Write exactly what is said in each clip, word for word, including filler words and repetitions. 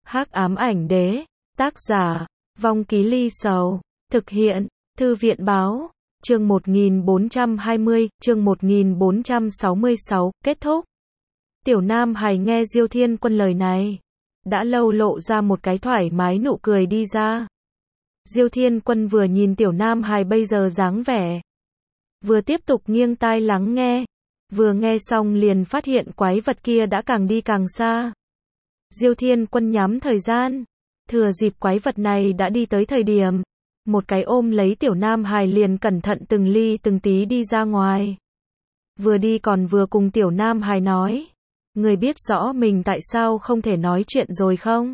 Hắc ám ảnh đế, tác giả, Vong Ký Ly Sầu, thực hiện, Thư viện báo, chương một nghìn bốn trăm hai mươi, chương một nghìn bốn trăm sáu mươi sáu, kết thúc. Tiểu Nam Hải nghe Diêu Thiên Quân lời này, đã lâu lộ ra một cái thoải mái nụ cười đi ra. Diêu Thiên Quân vừa nhìn Tiểu Nam Hải bây giờ dáng vẻ, vừa tiếp tục nghiêng tai lắng nghe, vừa nghe xong liền phát hiện quái vật kia đã càng đi càng xa. Diêu Thiên Quân nhắm thời gian, thừa dịp quái vật này đã đi tới thời điểm, một cái ôm lấy Tiểu Nam Hải liền cẩn thận từng ly từng tí đi ra ngoài. Vừa đi còn vừa cùng Tiểu Nam Hải nói, người biết rõ mình tại sao không thể nói chuyện rồi không?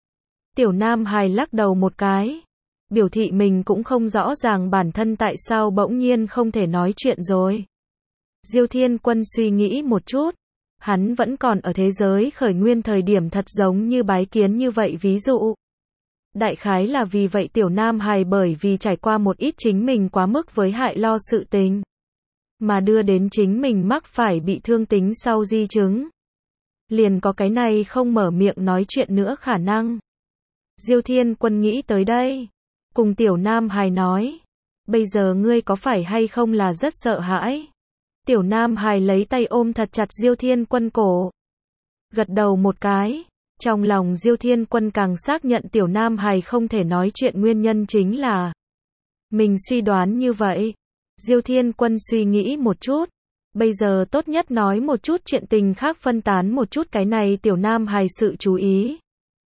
Tiểu Nam Hải lắc đầu một cái, biểu thị mình cũng không rõ ràng bản thân tại sao bỗng nhiên không thể nói chuyện rồi. Diêu Thiên Quân suy nghĩ một chút, hắn vẫn còn ở thế giới khởi nguyên thời điểm thật giống như bái kiến như vậy ví dụ. Đại khái là vì vậy Tiểu Nam Hải bởi vì trải qua một ít chính mình quá mức với hại lo sự tình, mà đưa đến chính mình mắc phải bị thương tính sau di chứng. Liền có cái này không mở miệng nói chuyện nữa khả năng. Diêu Thiên Quân nghĩ tới đây, cùng Tiểu Nam Hải nói, bây giờ ngươi có phải hay không là rất sợ hãi? Tiểu Nam Hải lấy tay ôm thật chặt Diêu Thiên Quân cổ, gật đầu một cái. Trong lòng Diêu Thiên Quân càng xác nhận Tiểu Nam Hải không thể nói chuyện nguyên nhân chính là mình suy đoán như vậy. Diêu Thiên Quân suy nghĩ một chút, bây giờ tốt nhất nói một chút chuyện tình khác, phân tán một chút cái này Tiểu Nam Hải sự chú ý,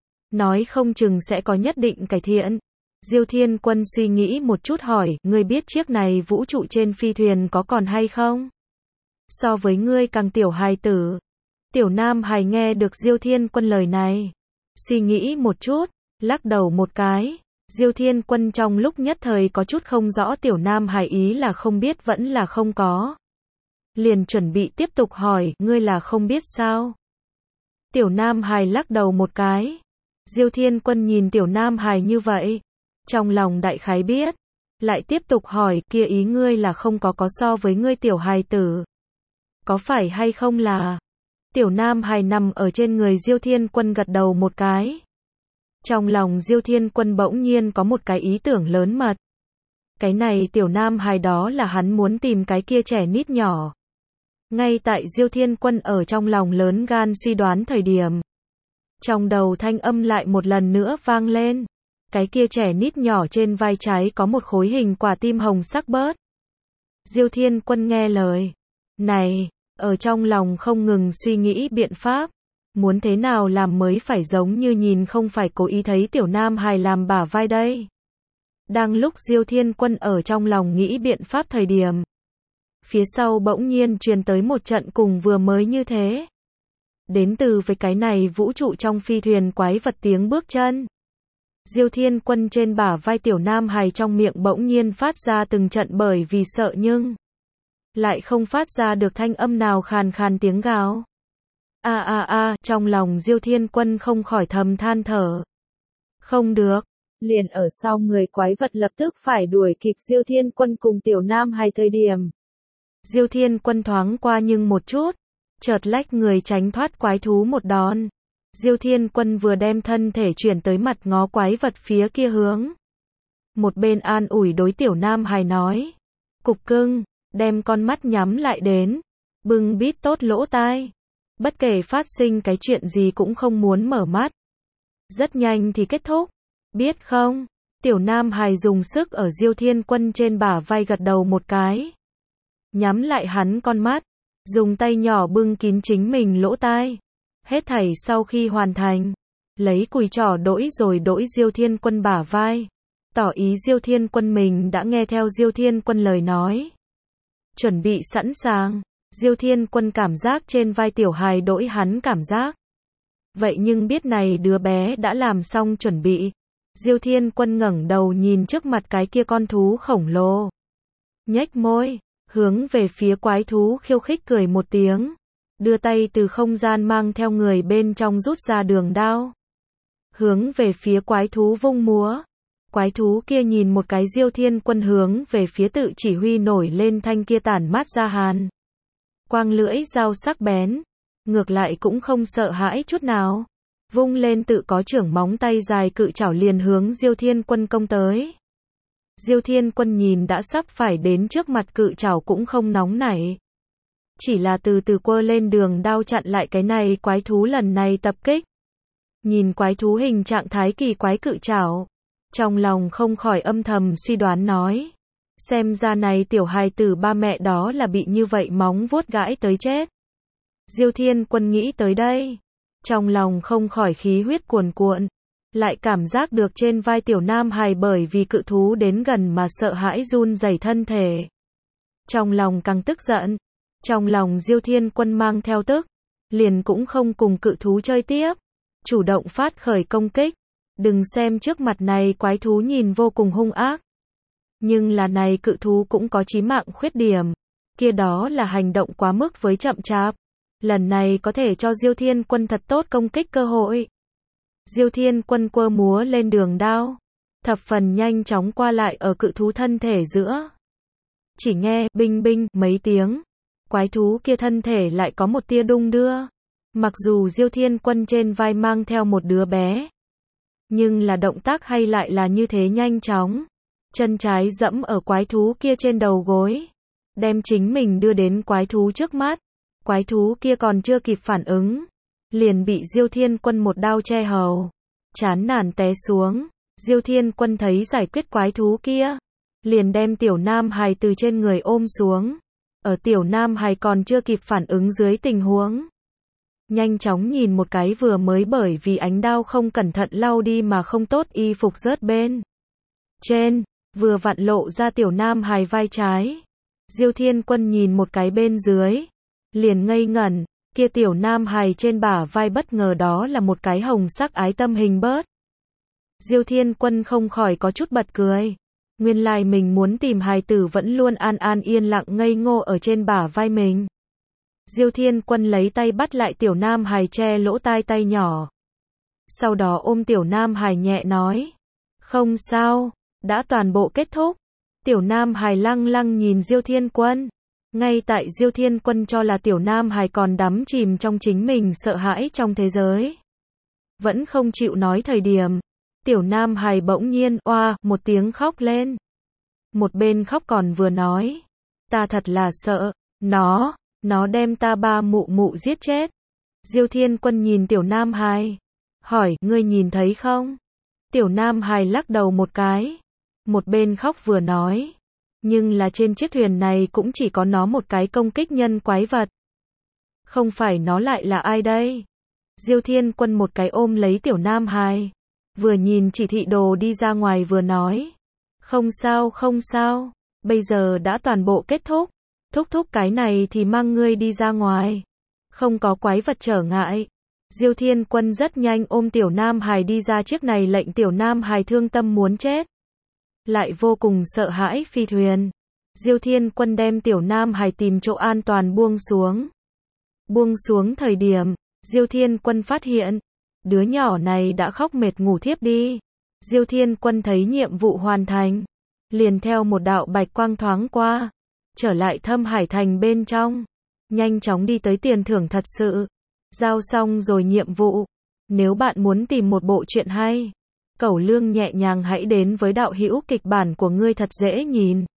nói không chừng sẽ có nhất định cải thiện. Diêu Thiên Quân suy nghĩ một chút hỏi, ngươi biết chiếc này vũ trụ trên phi thuyền có còn hay không? So với ngươi càng tiểu hài tử. Tiểu Nam Hải nghe được Diêu Thiên Quân lời này, suy nghĩ một chút, lắc đầu một cái. Diêu Thiên Quân trong lúc nhất thời có chút không rõ Tiểu Nam Hải ý là không biết vẫn là không có. Liền chuẩn bị tiếp tục hỏi, ngươi là không biết sao? Tiểu Nam Hải lắc đầu một cái. Diêu Thiên Quân nhìn Tiểu Nam Hải như vậy, trong lòng đại khái biết, lại tiếp tục hỏi, kia ý ngươi là không có có so với ngươi tiểu hài tử. Có phải hay không là? Tiểu Nam Hải nằm ở trên người Diêu Thiên Quân gật đầu một cái. Trong lòng Diêu Thiên Quân bỗng nhiên có một cái ý tưởng lớn mật. Cái này Tiểu Nam Hải đó là hắn muốn tìm cái kia trẻ nít nhỏ. Ngay tại Diêu Thiên Quân ở trong lòng lớn gan suy đoán thời điểm, trong đầu thanh âm lại một lần nữa vang lên. Cái kia trẻ nít nhỏ trên vai trái có một khối hình quả tim hồng sắc bớt. Diêu Thiên Quân nghe lời này, ở trong lòng không ngừng suy nghĩ biện pháp, muốn thế nào làm mới phải giống như nhìn không phải cố ý thấy Tiểu Nam Hải làm bả vai đây. Đang lúc Diêu Thiên Quân ở trong lòng nghĩ biện pháp thời điểm, phía sau bỗng nhiên truyền tới một trận cùng vừa mới như thế, đến từ với cái này vũ trụ trong phi thuyền quái vật tiếng bước chân. Diêu Thiên Quân trên bả vai Tiểu Nam Hải trong miệng bỗng nhiên phát ra từng trận bởi vì sợ nhưng lại không phát ra được thanh âm nào, khàn khàn tiếng gào. A a a, trong lòng Diêu Thiên Quân không khỏi thầm than thở. Không được, liền ở sau người quái vật lập tức phải đuổi kịp Diêu Thiên Quân cùng Tiểu Nam Hải thời điểm. Diêu Thiên Quân thoáng qua nhưng một chút, chợt lách người tránh thoát quái thú một đòn. Diêu Thiên Quân vừa đem thân thể chuyển tới mặt ngó quái vật phía kia hướng. Một bên an ủi đối Tiểu Nam Hải nói, cục cưng, đem con mắt nhắm lại đến, bưng bít tốt lỗ tai. Bất kể phát sinh cái chuyện gì cũng không muốn mở mắt. Rất nhanh thì kết thúc, biết không? Tiểu Nam Hải dùng sức ở Diêu Thiên Quân trên bả vai gật đầu một cái. Nhắm lại hắn con mắt, dùng tay nhỏ bưng kín chính mình lỗ tai. Hết thảy sau khi hoàn thành, lấy cùi trỏ đỗi rồi đỗi Diêu Thiên Quân bả vai, tỏ ý Diêu Thiên Quân mình đã nghe theo Diêu Thiên Quân lời nói. Chuẩn bị sẵn sàng, Diêu Thiên Quân cảm giác trên vai tiểu hài đỗi hắn cảm giác. Vậy nhưng biết này đứa bé đã làm xong chuẩn bị. Diêu Thiên Quân ngẩng đầu nhìn trước mặt cái kia con thú khổng lồ. Nhếch môi, hướng về phía quái thú khiêu khích cười một tiếng. Đưa tay từ không gian mang theo người bên trong rút ra đường đao. Hướng về phía quái thú vung múa. Quái thú kia nhìn một cái Diêu Thiên Quân hướng về phía tự chỉ huy nổi lên thanh kia tản mát ra hàn quang lưỡi dao sắc bén. Ngược lại cũng không sợ hãi chút nào. vung lên tự có trưởng móng tay dài cự chảo liền hướng Diêu Thiên Quân công tới. Diêu Thiên Quân nhìn đã sắp phải đến trước mặt cự chảo cũng không nóng nảy. Chỉ là từ từ quơ lên đường đao chặn lại cái này quái thú lần này tập kích. Nhìn quái thú hình trạng thái kỳ quái cự chảo, trong lòng không khỏi âm thầm suy đoán nói. Xem ra này tiểu hài tử ba mẹ đó là bị như vậy móng vuốt gãi tới chết. Diêu Thiên Quân nghĩ tới đây, trong lòng không khỏi khí huyết cuồn cuộn, lại cảm giác được trên vai tiểu nam hài bởi vì cự thú đến gần mà sợ hãi run rẩy thân thể. Trong lòng càng tức giận, trong lòng Diêu Thiên Quân mang theo tức, liền cũng không cùng cự thú chơi tiếp, chủ động phát khởi công kích. Đừng xem trước mặt này quái thú nhìn vô cùng hung ác, nhưng là này cự thú cũng có chí mạng khuyết điểm, kia đó là hành động quá mức với chậm chạp. Lần này có thể cho Diêu Thiên Quân thật tốt công kích cơ hội. Diêu Thiên Quân quơ múa lên đường đao, thập phần nhanh chóng qua lại ở cự thú thân thể giữa. Chỉ nghe binh binh mấy tiếng, quái thú kia thân thể lại có một tia đung đưa. Mặc dù Diêu Thiên Quân trên vai mang theo một đứa bé, nhưng là động tác hay lại là như thế nhanh chóng. Chân trái dẫm ở quái thú kia trên đầu gối, đem chính mình đưa đến quái thú trước mắt. Quái thú kia còn chưa kịp phản ứng, liền bị Diêu Thiên Quân một đao che hầu, chán nản té xuống. Diêu Thiên Quân thấy giải quyết quái thú kia, liền đem tiểu nam hài từ trên người ôm xuống. Ở tiểu nam hài còn chưa kịp phản ứng dưới tình huống, nhanh chóng nhìn một cái vừa mới bởi vì ánh đao không cẩn thận lau đi mà không tốt y phục rớt bên trên, vừa vặn lộ ra tiểu nam hài vai trái. Diêu Thiên Quân nhìn một cái bên dưới, liền ngây ngẩn, kia tiểu nam hài trên bả vai bất ngờ đó là một cái hồng sắc ái tâm hình bớt. Diêu Thiên Quân không khỏi có chút bật cười. Nguyên lai mình muốn tìm hài tử vẫn luôn an an yên lặng ngây ngô ở trên bả vai mình. Diêu Thiên Quân lấy tay bắt lại tiểu nam hài che lỗ tai tay nhỏ. Sau đó ôm tiểu nam hài nhẹ nói. Không sao, đã toàn bộ kết thúc. Tiểu nam hài lăng lăng nhìn Diêu Thiên Quân. Ngay tại Diêu Thiên Quân cho là tiểu nam hài còn đắm chìm trong chính mình sợ hãi trong thế giới, vẫn không chịu nói thời điểm, tiểu nam hài bỗng nhiên oa một tiếng khóc lên. Một bên khóc còn vừa nói, ta thật là sợ, nó, nó đem ta ba mụ mụ giết chết. Diêu Thiên Quân nhìn tiểu nam hài, hỏi, ngươi nhìn thấy không? Tiểu nam hài lắc đầu một cái, một bên khóc vừa nói, nhưng là trên chiếc thuyền này cũng chỉ có nó một cái công kích nhân quái vật. Không phải nó lại là ai đây? Diêu Thiên Quân một cái ôm lấy tiểu nam hài, vừa nhìn chỉ thị đồ đi ra ngoài vừa nói. Không sao không sao, bây giờ đã toàn bộ kết thúc. Thúc thúc cái này thì mang ngươi đi ra ngoài. Không có quái vật trở ngại. Diêu Thiên Quân rất nhanh ôm tiểu nam hài đi ra chiếc này lệnh tiểu nam hài thương tâm muốn chết, lại vô cùng sợ hãi phi thuyền. Diêu Thiên Quân đem tiểu nam hài tìm chỗ an toàn buông xuống. Buông xuống thời điểm, Diêu Thiên Quân phát hiện, đứa nhỏ này đã khóc mệt ngủ thiếp đi. Diêu Thiên Quân thấy nhiệm vụ hoàn thành, liền theo một đạo bạch quang thoáng qua, trở lại Thâm Hải Thành bên trong, nhanh chóng đi tới tiền thưởng thật sự. Giao xong rồi nhiệm vụ. Nếu bạn muốn tìm một bộ truyện hay, cẩu lương nhẹ nhàng hãy đến với đạo hữu kịch bản của ngươi thật dễ nhìn.